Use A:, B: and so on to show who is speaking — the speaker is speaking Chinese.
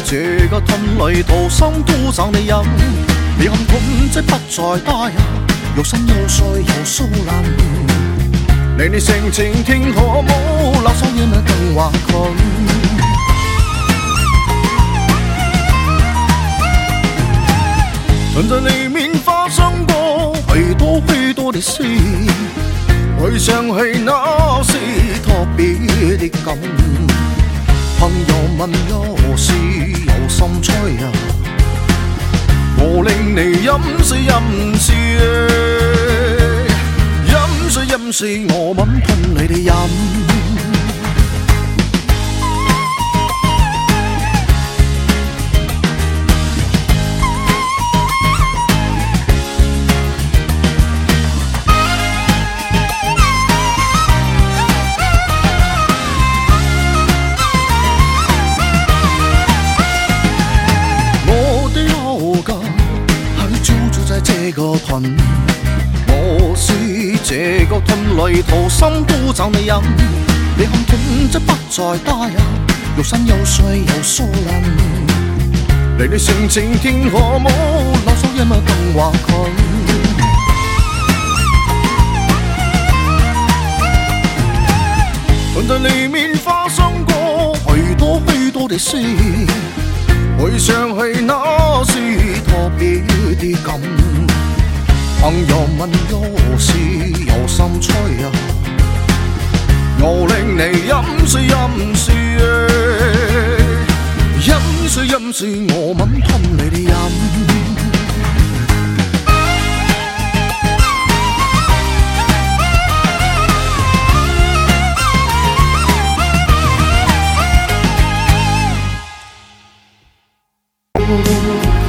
A: 這個吞裏掏心都找你飲，你看痛即不再大呀，肉身又碎又酥爛。你性情聽可冇，留守夜晚更話困。曾在里面發生過許多的事，回想起那是特別的感。朋友問有事有心吹啊，我令你飲水飲水飲水飲水，我吻噴你哋飲。這個盾，我是這個盾裏掏心都找你飲，你看痛即不再大呀，肉身又碎又酥爛。你性情天可冇，留守夜晚更話困。但在裏面發生過許多的事，回想起那是特別的感。朋友問有事有心吹啊，我令你飲水飲水飲水飲水，我吻噴你哋飲。